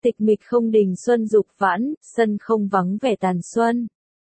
Tịch mịch không đình xuân dục vãn, sân không vắng vẻ tàn xuân.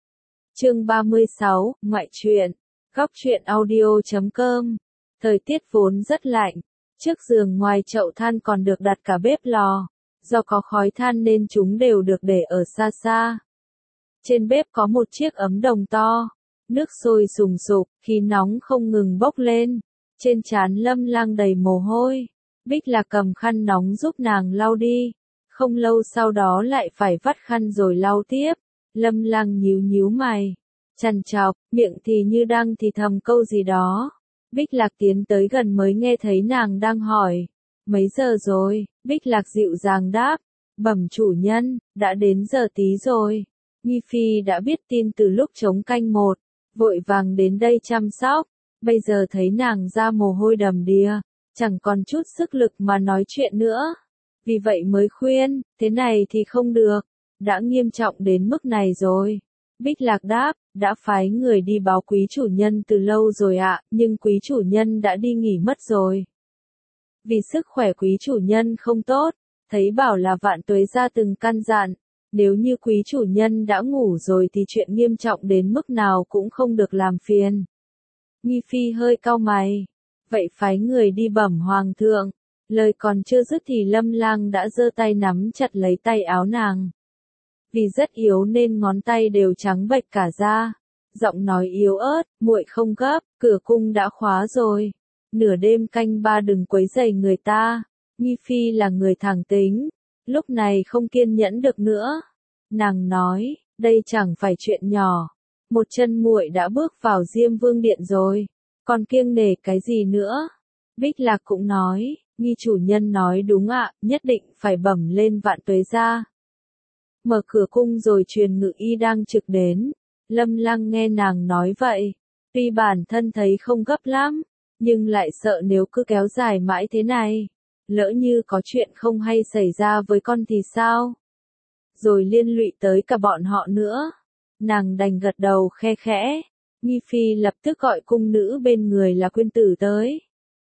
Chương 36, ngoại truyện. Góc truyện audio.com. Thời tiết vốn rất lạnh, trước giường ngoài chậu than còn được đặt cả bếp lò, do có khói than nên chúng đều được để ở xa xa. Trên bếp có một chiếc ấm đồng to, nước sôi sùng sục, khí nóng không ngừng bốc lên, trên trán Lâm Lang đầy mồ hôi. Bích Lạc cầm khăn nóng giúp nàng lau đi, không lâu sau đó lại phải vắt khăn rồi lau tiếp. Lâm Lang nhíu nhíu mày, trằn trọc, miệng thì như đang thì thầm câu gì đó. Bích Lạc tiến tới gần mới nghe thấy nàng đang hỏi, mấy giờ rồi? Bích Lạc dịu dàng đáp, bẩm chủ nhân, đã đến giờ tí rồi. Nghi Phi đã biết tin từ lúc trống canh một, vội vàng đến đây chăm sóc, bây giờ thấy nàng ra mồ hôi đầm đìa, chẳng còn chút sức lực mà nói chuyện nữa. Vì vậy mới khuyên, thế này thì không được, đã nghiêm trọng đến mức này rồi. Bích Lạc đáp, đã phái người đi báo quý chủ nhân từ lâu rồi ạ, nhưng quý chủ nhân đã đi nghỉ mất rồi. Vì sức khỏe quý chủ nhân không tốt, thấy bảo là Vạn Tuế gia từng căn dặn, nếu như quý chủ nhân đã ngủ rồi thì chuyện nghiêm trọng đến mức nào cũng không được làm phiền. Nghi Phi hơi cau mày, vậy phái người đi bẩm hoàng thượng. Lời còn chưa dứt thì Lâm Lang đã giơ tay nắm chặt lấy tay áo nàng. Vì rất yếu nên ngón tay đều trắng bệch cả ra. Giọng nói yếu ớt, muội không gấp, cửa cung đã khóa rồi. Nửa đêm canh ba đừng quấy rầy người ta. Nghi Phi là người thẳng tính, lúc này không kiên nhẫn được nữa. Nàng nói, đây chẳng phải chuyện nhỏ. Một chân muội đã bước vào Diêm Vương điện rồi, còn kiêng nể cái gì nữa? Bích Lạc cũng nói, Nghi chủ nhân nói đúng ạ, nhất định phải bẩm lên Vạn Tuế gia. Mở cửa cung rồi truyền ngự y đang trực đến. Lâm Lang nghe nàng nói vậy, tuy bản thân thấy không gấp lắm, nhưng lại sợ nếu cứ kéo dài mãi thế này, lỡ như có chuyện không hay xảy ra với con thì sao? Rồi liên lụy tới cả bọn họ nữa. Nàng đành gật đầu khe khẽ. Nghi Phi lập tức gọi cung nữ bên người là Quyên Tử tới.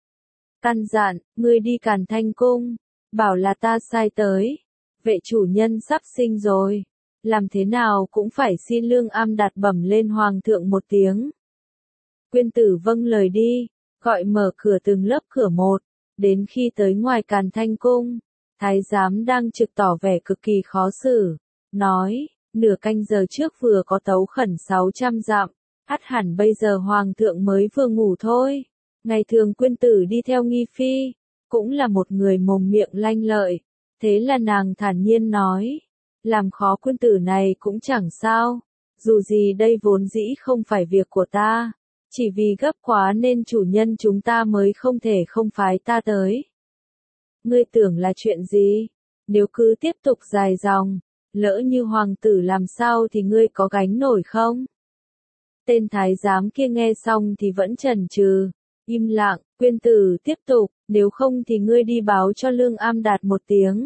Căn dặn, ngươi đi Càn Thanh cung, bảo là ta sai tới. Vệ chủ nhân sắp sinh rồi, làm thế nào cũng phải xin Lương Am Đạt bẩm lên hoàng thượng một tiếng. Quyên Tử vâng lời đi, gọi mở cửa từng lớp cửa một, đến khi tới ngoài Càn Thanh cung, thái giám đang trực tỏ vẻ cực kỳ khó xử, nói, nửa canh giờ trước vừa có tấu khẩn 600 dặm, ắt hẳn bây giờ hoàng thượng mới vừa ngủ thôi. Ngày thường Quyên Tử đi theo Nghi Phi, cũng là một người mồm miệng lanh lợi, thế là nàng thản nhiên nói, làm khó Quyên Tử này cũng chẳng sao, dù gì đây vốn dĩ không phải việc của ta, chỉ vì gấp quá nên chủ nhân chúng ta mới không thể không phái ta tới. Ngươi tưởng là chuyện gì? Nếu cứ tiếp tục dài dòng, lỡ như hoàng tử làm sao thì ngươi có gánh nổi không? Tên thái giám kia nghe xong thì vẫn chần chừ, im lặng. Quyên Tử tiếp tục, nếu không thì ngươi đi báo cho Lương Am Đạt một tiếng.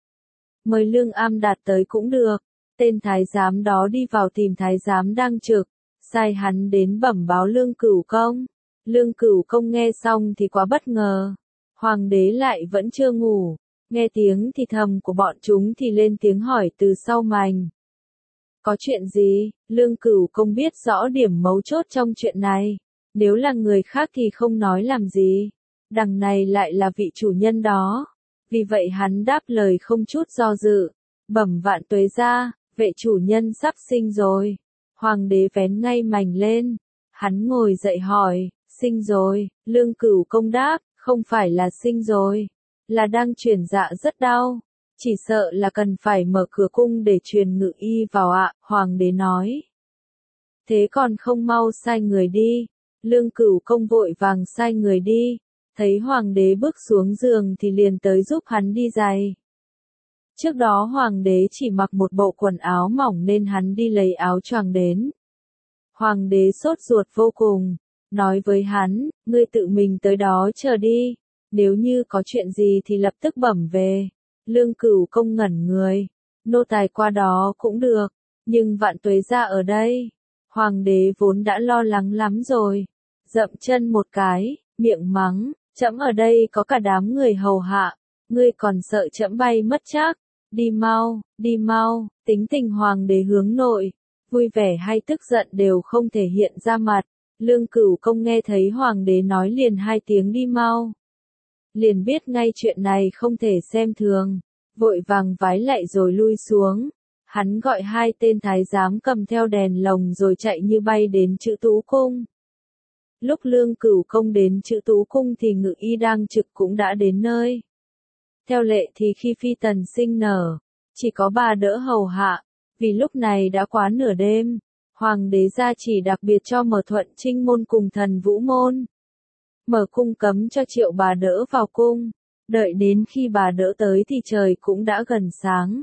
Mời Lương Am Đạt tới cũng được. Tên thái giám đó đi vào tìm thái giám đang trực, sai hắn đến bẩm báo Lương Cửu Công. Lương Cửu Công nghe xong thì quá bất ngờ. Hoàng đế lại vẫn chưa ngủ, nghe tiếng thì thầm của bọn chúng thì lên tiếng hỏi từ sau mành. Có chuyện gì? Lương Cửu Công biết rõ điểm mấu chốt trong chuyện này. Nếu là người khác thì không nói làm gì. Đằng này lại là vị chủ nhân đó. Vì vậy hắn đáp lời không chút do dự. Bẩm Vạn Tuế gia, vệ chủ nhân sắp sinh rồi. Hoàng đế vén ngay mành lên. Hắn ngồi dậy hỏi, sinh rồi. Lương Cửu Công đáp, không phải là sinh rồi, là đang chuyển dạ rất đau. Chỉ sợ là cần phải mở cửa cung để truyền ngự y vào ạ, hoàng đế nói. Thế còn không mau sai người đi. Lương Cửu Công vội vàng sai người đi, thấy hoàng đế bước xuống giường thì liền tới giúp hắn đi giày. Trước đó hoàng đế chỉ mặc một bộ quần áo mỏng nên hắn đi lấy áo choàng đến. Hoàng đế sốt ruột vô cùng, nói với hắn, ngươi tự mình tới đó chờ đi, nếu như có chuyện gì thì lập tức bẩm về. Lương Cửu Công ngẩn người, nô tài qua đó cũng được, nhưng Vạn Tuế gia ở đây. Hoàng đế vốn đã lo lắng lắm rồi, dậm chân một cái, miệng mắng, trẫm ở đây có cả đám người hầu hạ, ngươi còn sợ trẫm bay mất chắc, đi mau, tính tình hoàng đế hướng nội, vui vẻ hay tức giận đều không thể hiện ra mặt. Lương Cửu Công nghe thấy hoàng đế nói liền hai tiếng đi mau. Liền biết ngay chuyện này không thể xem thường, vội vàng vái lạy rồi lui xuống. Hắn gọi hai tên thái giám cầm theo đèn lồng rồi chạy như bay đến Trữ Tú Cung. Lúc Lương Cửu Công đến Trữ Tú Cung thì Ngự Y đang trực cũng đã đến nơi. Theo lệ thì khi phi tần sinh nở, chỉ có bà đỡ hầu hạ, vì lúc này đã quá nửa đêm, hoàng đế gia chỉ đặc biệt cho mở Thuận Trinh môn cùng Thần Vũ môn. Mở cung cấm cho Triệu bà đỡ vào cung, đợi đến khi bà đỡ tới thì trời cũng đã gần sáng.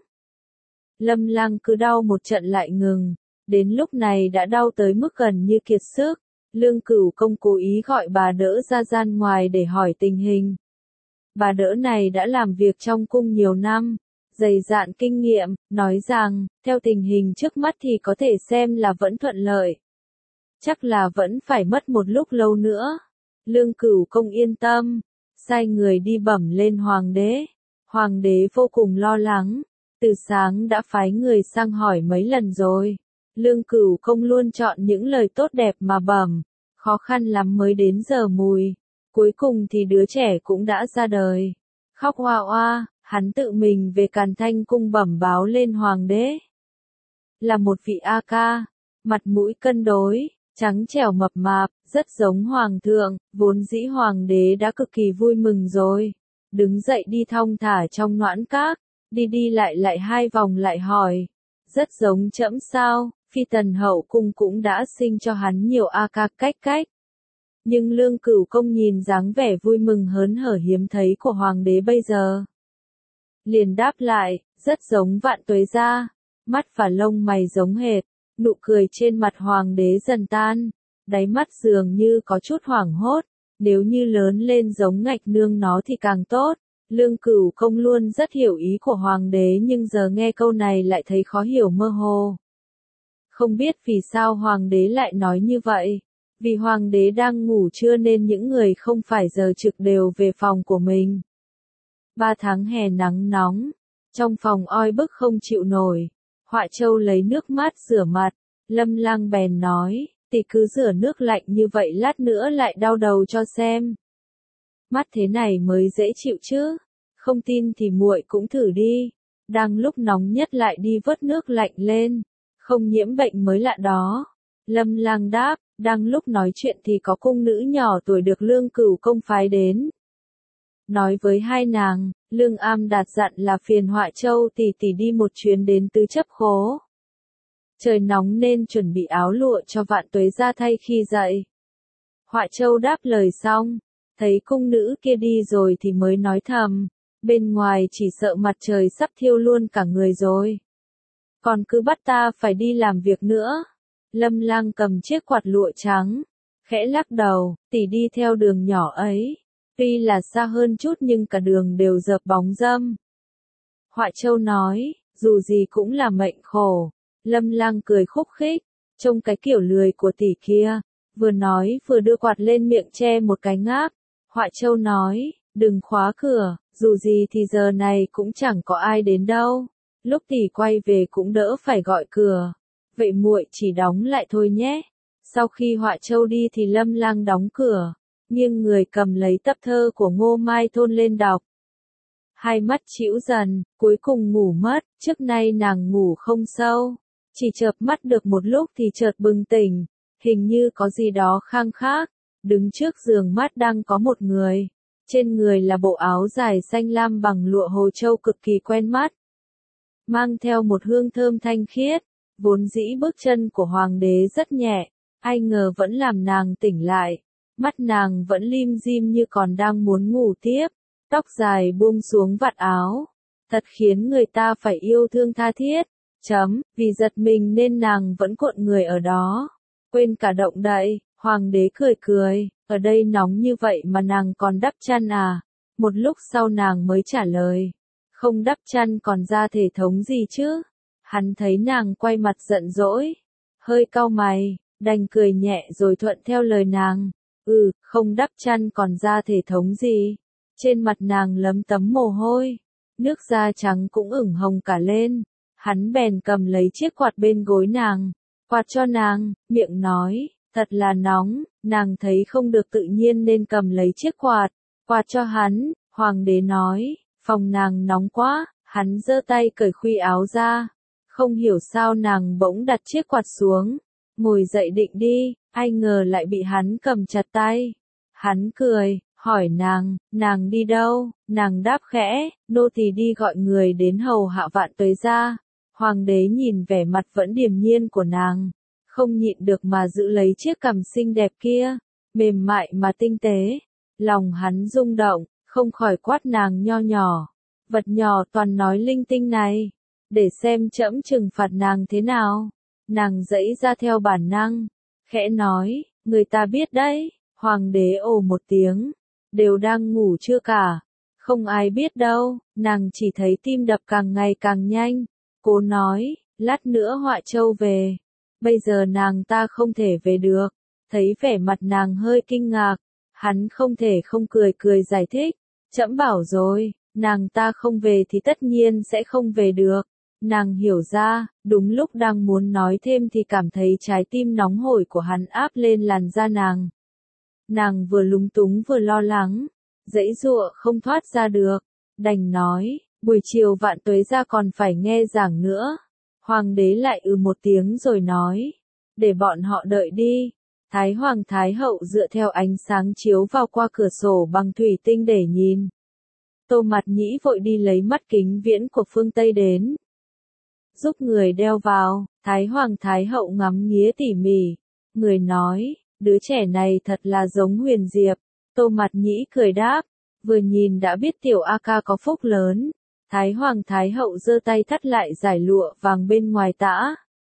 Lâm Lăng cứ đau một trận lại ngừng, đến lúc này đã đau tới mức gần như kiệt sức. Lương Cửu Công cố ý gọi bà đỡ ra gian ngoài để hỏi tình hình. Bà đỡ này đã làm việc trong cung nhiều năm, dày dạn kinh nghiệm, nói rằng, theo tình hình trước mắt thì có thể xem là vẫn thuận lợi. Chắc là vẫn phải mất một lúc lâu nữa. Lương Cửu Công yên tâm, sai người đi bẩm lên hoàng đế. Hoàng đế vô cùng lo lắng, từ sáng đã phái người sang hỏi mấy lần rồi. Lương Cửu Công luôn chọn những lời tốt đẹp mà bẩm, khó khăn lắm mới đến giờ mùi. Cuối cùng thì đứa trẻ cũng đã ra đời. Khóc oa oa, hắn tự mình về Càn Thanh cung bẩm báo lên hoàng đế. Là một vị A ca, mặt mũi cân đối, trắng trẻo mập mạp, rất giống hoàng thượng, vốn dĩ hoàng đế đã cực kỳ vui mừng rồi. Đứng dậy đi thong thả trong noãn các, đi đi lại hai vòng lại hỏi. Rất giống trẫm sao, phi tần hậu cung cũng đã sinh cho hắn nhiều A ca cách. Nhưng Lương Cửu Công nhìn dáng vẻ vui mừng hớn hở hiếm thấy của hoàng đế bây giờ. Liền đáp lại, rất giống Vạn Tuế gia, mắt và lông mày giống hệt, nụ cười trên mặt hoàng đế dần tan, đáy mắt dường như có chút hoảng hốt, nếu như lớn lên giống Ngạch Nương nó thì càng tốt. Lương Cửu Công luôn rất hiểu ý của hoàng đế nhưng giờ nghe câu này lại thấy khó hiểu mơ hồ. Không biết vì sao hoàng đế lại nói như vậy. Vì hoàng đế đang ngủ trưa nên những người không phải giờ trực đều về phòng của mình. 3 tháng hè nắng nóng, trong phòng oi bức không chịu nổi. Họa Châu lấy nước mát rửa mặt, Lâm Lang bèn nói, tỷ cứ rửa nước lạnh như vậy lát nữa lại đau đầu cho xem. Mắt thế này mới dễ chịu chứ, không tin thì muội cũng thử đi. Đang lúc nóng nhất lại đi vớt nước lạnh lên, không nhiễm bệnh mới lạ đó. Lâm Lang đáp, đang lúc nói chuyện thì có cung nữ nhỏ tuổi được Lương Cửu Công phái đến. Nói với hai nàng, Lương Am Đạt dặn là phiền Họa Châu tỷ tỷ đi một chuyến đến Tứ Chấp Khố. Trời nóng nên chuẩn bị áo lụa cho Vạn Tuế gia thay khi dậy. Họa Châu đáp lời xong, thấy cung nữ kia đi rồi thì mới nói thầm, bên ngoài chỉ sợ mặt trời sắp thiêu luôn cả người rồi. Còn cứ bắt ta phải đi làm việc nữa. Lâm Lang cầm chiếc quạt lụa trắng, khẽ lắc đầu, tỷ đi theo đường nhỏ ấy, tuy là xa hơn chút nhưng cả đường đều dợp bóng râm. Họa Châu nói, dù gì cũng là mệnh khổ. Lâm Lang cười khúc khích, trông cái kiểu lười của tỷ kia, vừa nói vừa đưa quạt lên miệng che một cái ngáp. Họa Châu nói, đừng khóa cửa, dù gì thì giờ này cũng chẳng có ai đến đâu, lúc tỷ quay về cũng đỡ phải gọi cửa. Vậy muội chỉ đóng lại thôi nhé. Sau khi Họa Châu đi thì Lâm Lang đóng cửa, nghiêng người cầm lấy tập thơ của Ngô Mai Thôn lên đọc. Hai mắt chĩu dần, cuối cùng ngủ mất, trước nay nàng ngủ không sâu. Chỉ chợp mắt được một lúc thì chợt bừng tỉnh, hình như có gì đó khang khác. Đứng trước giường mắt đang có một người, trên người là bộ áo dài xanh lam bằng lụa Hồ Châu cực kỳ quen mắt. Mang theo một hương thơm thanh khiết. Vốn dĩ bước chân của hoàng đế rất nhẹ, ai ngờ vẫn làm nàng tỉnh lại. Mắt nàng vẫn lim dim như còn đang muốn ngủ tiếp, tóc dài buông xuống vạt áo. Thật khiến người ta phải yêu thương tha thiết. Vì giật mình nên nàng vẫn cuộn người ở đó, quên cả động đậy. Hoàng đế cười, ở đây nóng như vậy mà nàng còn đắp chăn à? Một lúc sau nàng mới trả lời, không đắp chăn còn ra thể thống gì chứ? Hắn thấy nàng quay mặt giận dỗi, hơi cau mày, đành cười nhẹ rồi thuận theo lời nàng. Không đắp chăn còn ra thể thống gì? Trên mặt nàng lấm tấm mồ hôi, nước da trắng cũng ửng hồng cả lên. Hắn bèn cầm lấy chiếc quạt bên gối nàng, quạt cho nàng, miệng nói, thật là nóng, nàng thấy không được tự nhiên nên cầm lấy chiếc quạt, quạt cho hắn. Hoàng đế nói, phòng nàng nóng quá, hắn giơ tay cởi khuy áo ra. Không hiểu sao nàng bỗng đặt chiếc quạt xuống, ngồi dậy định đi, ai ngờ lại bị hắn cầm chặt tay. Hắn cười, hỏi nàng đi đâu? Nàng đáp khẽ, nô tỳ đi gọi người đến hầu hạ Vạn Tuế gia. Hoàng đế nhìn vẻ mặt vẫn điềm nhiên của nàng, không nhịn được mà giữ lấy chiếc cằm xinh đẹp kia, mềm mại mà tinh tế. Lòng hắn rung động, không khỏi quát nàng nho nhỏ, vật nhỏ toàn nói linh tinh này, để xem trẫm trừng phạt nàng thế nào. Nàng giãy ra theo bản năng, khẽ nói, người ta biết đấy. Hoàng đế ồ một tiếng, đều đang ngủ chưa cả, không ai biết đâu. Nàng chỉ thấy tim đập càng ngày càng nhanh, cố nói, lát nữa Họa Châu về, bây giờ nàng ta không thể về được. Thấy vẻ mặt nàng hơi kinh ngạc, hắn không thể không cười cười giải thích, trẫm bảo rồi, nàng ta không về thì tất nhiên sẽ không về được. Nàng hiểu ra, đúng lúc đang muốn nói thêm thì cảm thấy trái tim nóng hổi của hắn áp lên làn da nàng. Nàng vừa lúng túng vừa lo lắng, giãy giụa không thoát ra được, đành nói, buổi chiều Vạn Tuế gia còn phải nghe giảng nữa. Hoàng đế lại một tiếng rồi nói, để bọn họ đợi đi. Thái Hoàng Thái Hậu dựa theo ánh sáng chiếu vào qua cửa sổ bằng thủy tinh để nhìn. Tô Mạt Nhĩ vội đi lấy mắt kính viễn của phương Tây đến, giúp người đeo vào. Thái Hoàng Thái Hậu ngắm nghía tỉ mỉ, người nói, đứa trẻ này thật là giống Huyền Diệp. Tô Mạt Nhĩ cười đáp, vừa nhìn đã biết tiểu A ca có phúc lớn. Thái Hoàng Thái Hậu giơ tay thắt lại dải lụa vàng bên ngoài tã.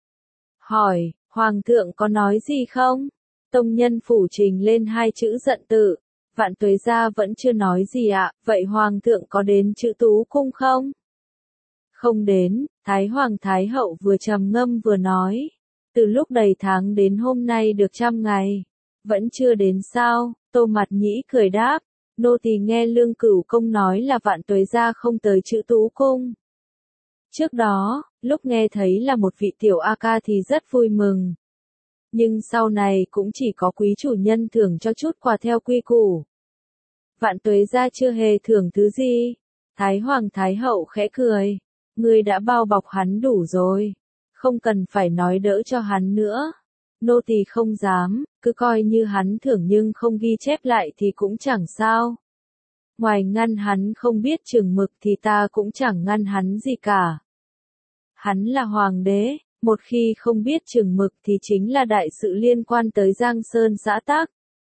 Hỏi, Hoàng thượng có nói gì không? Tông nhân phủ trình lên hai chữ giận tự. Vạn Tuế gia vẫn chưa nói gì ạ, vậy Hoàng thượng có đến chữ Tú Cung không? Không đến. Thái Hoàng Thái Hậu vừa trầm ngâm vừa nói, từ lúc đầy tháng đến hôm nay được 100 ngày, vẫn chưa đến sao? Tô Mạt Nhĩ cười đáp, nô tỳ nghe Lương Cửu Công nói là Vạn Tuế gia không tới chữ Tú Cung. Trước đó, lúc nghe thấy là một vị tiểu A ca thì rất vui mừng. Nhưng sau này cũng chỉ có quý chủ nhân thưởng cho chút quà theo quy củ. Vạn Tuế gia chưa hề thưởng thứ gì. Thái Hoàng Thái Hậu khẽ cười, ngươi đã bao bọc hắn đủ rồi, không cần phải nói đỡ cho hắn nữa. Nô tỳ không dám, cứ coi như hắn thưởng nhưng không ghi chép lại thì cũng chẳng sao. Ngoài ngăn hắn không biết chừng mực thì ta cũng chẳng ngăn hắn gì cả. Hắn là hoàng đế, một khi không biết chừng mực thì chính là đại sự liên quan tới Giang Sơn xã tắc.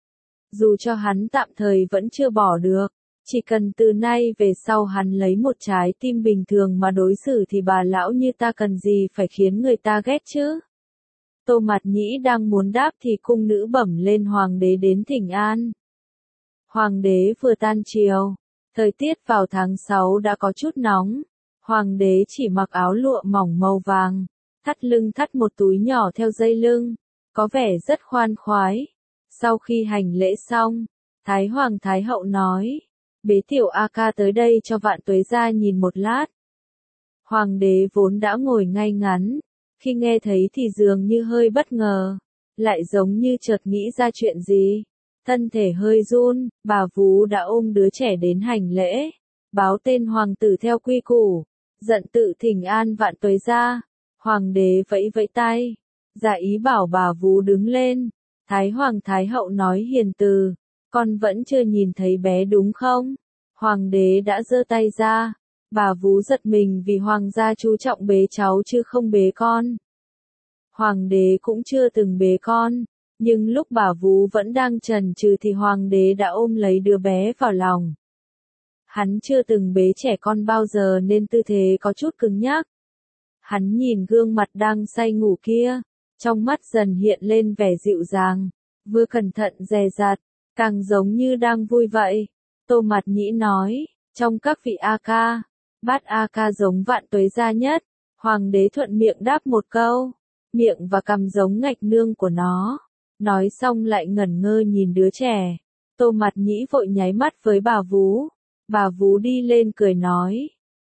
Dù cho hắn tạm thời vẫn chưa bỏ được, chỉ cần từ nay về sau hắn lấy một trái tim bình thường mà đối xử thì bà lão như ta cần gì phải khiến người ta ghét chứ. Tô Mạt Nhĩ đang muốn đáp thì cung nữ bẩm lên hoàng đế đến thỉnh an. Hoàng đế vừa tan triều, thời tiết vào tháng 6 đã có chút nóng. Hoàng đế chỉ mặc áo lụa mỏng màu vàng, thắt lưng thắt một túi nhỏ theo dây lưng, có vẻ rất khoan khoái. Sau khi hành lễ xong, Thái Hoàng Thái Hậu nói, bế tiểu A ca tới đây cho Vạn Tuế gia nhìn một lát. Hoàng đế vốn đã ngồi ngay ngắn, khi nghe thấy thì dường như hơi bất ngờ, lại giống như chợt nghĩ ra chuyện gì. Thân thể hơi run, bà vú đã ôm đứa trẻ đến hành lễ, báo tên hoàng tử theo quy củ, giận tự thỉnh an Vạn Tuế gia. Hoàng đế vẫy vẫy tay, dạ ý bảo bà vú đứng lên. Thái Hoàng Thái Hậu nói hiền từ, con vẫn chưa nhìn thấy bé đúng không? Hoàng đế đã giơ tay ra, bà vú giật mình vì hoàng gia chú trọng bế cháu chứ không bế con. Hoàng đế cũng chưa từng bế con, nhưng lúc bà vú vẫn đang chần chừ thì hoàng đế đã ôm lấy đứa bé vào lòng. Hắn chưa từng bế trẻ con bao giờ nên tư thế có chút cứng nhắc. Hắn nhìn gương mặt đang say ngủ kia, trong mắt dần hiện lên vẻ dịu dàng, vừa cẩn thận dè dặt, càng giống như đang vui vậy. Tô Mạt Nhĩ nói, trong các vị A ca, Bát A ca giống Vạn Tuế gia nhất. Hoàng đế thuận miệng đáp một câu, miệng và cằm giống ngạch nương của nó. Nói xong lại ngẩn ngơ nhìn đứa trẻ. Tô Mạt Nhĩ vội nháy mắt với bà vú. Bà vú đi lên cười nói,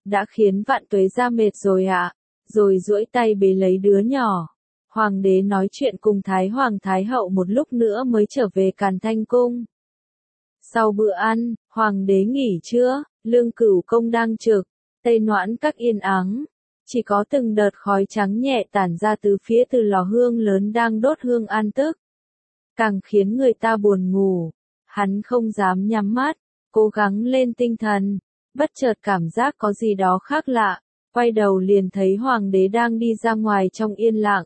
đã khiến Vạn Tuế gia mệt rồi ạ. Rồi duỗi tay bế lấy đứa nhỏ. Hoàng đế nói chuyện cùng Thái Hoàng Thái Hậu một lúc nữa mới trở về Càn Thanh Cung. Sau bữa ăn, Hoàng đế nghỉ trưa, Lương Cửu Công đang trực, Tây Noãn Các yên ắng. Chỉ có từng đợt khói trắng nhẹ tản ra từ phía từ lò hương lớn đang đốt hương an tức. Càng khiến người ta buồn ngủ. Hắn không dám nhắm mắt, cố gắng lên tinh thần. Bất chợt cảm giác có gì đó khác lạ, quay đầu liền thấy Hoàng đế đang đi ra ngoài trong yên lặng.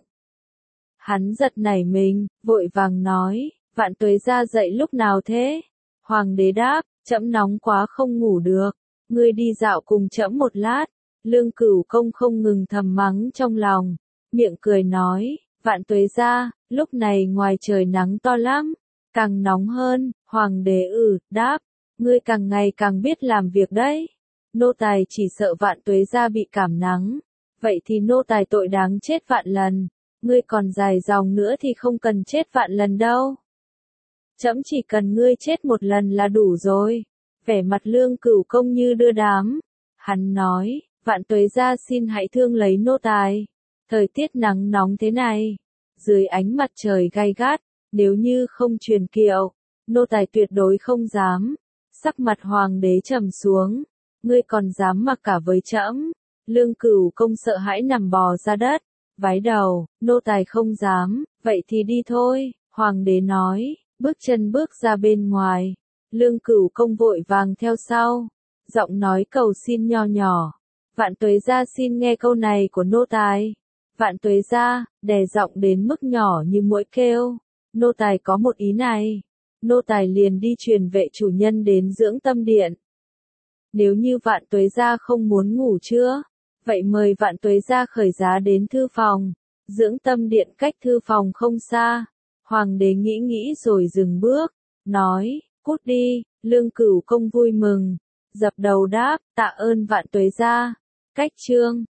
Hắn giật nảy mình, vội vàng nói, Vạn Tuế gia dậy lúc nào thế? Hoàng đế đáp, trẫm nóng quá không ngủ được, ngươi đi dạo cùng trẫm một lát. Lương Cửu Công không ngừng thầm mắng trong lòng, miệng cười nói, Vạn Tuế gia, lúc này ngoài trời nắng to lắm, càng nóng hơn. Hoàng đế đáp, ngươi càng ngày càng biết làm việc đấy. Nô tài chỉ sợ Vạn Tuế gia bị cảm nắng, vậy thì nô tài tội đáng chết vạn lần, ngươi còn dài dòng nữa thì không cần chết vạn lần đâu. Trẫm chỉ cần ngươi chết một lần là đủ rồi. Vẻ mặt Lương Cửu Công như đưa đám. Hắn nói, Vạn Tuế gia xin hãy thương lấy nô tài. Thời tiết nắng nóng thế này, dưới ánh mặt trời gay gắt, nếu như không truyền kiệu, nô tài tuyệt đối không dám. Sắc mặt Hoàng đế trầm xuống, ngươi còn dám mặc cả với trẫm? Lương Cửu Công sợ hãi nằm bò ra đất, vái đầu, nô tài không dám, vậy thì đi thôi. Hoàng đế nói, bước chân bước ra bên ngoài. Lương Cửu Công vội vàng theo sau, giọng nói cầu xin nho nhỏ. Vạn Tuế gia xin nghe câu này của nô tài. Vạn Tuế gia, đè giọng đến mức nhỏ như muỗi kêu. Nô tài có một ý này. Nô tài liền đi truyền vệ chủ nhân đến dưỡng tâm điện. Nếu như Vạn Tuế gia không muốn ngủ trưa, vậy mời Vạn Tuế gia khởi giá đến thư phòng. Dưỡng tâm điện cách thư phòng không xa. Hoàng đế nghĩ nghĩ rồi dừng bước, nói, cút đi. Lương Cửu Công vui mừng, dập đầu đáp, tạ ơn Vạn Tuế gia. Cách chương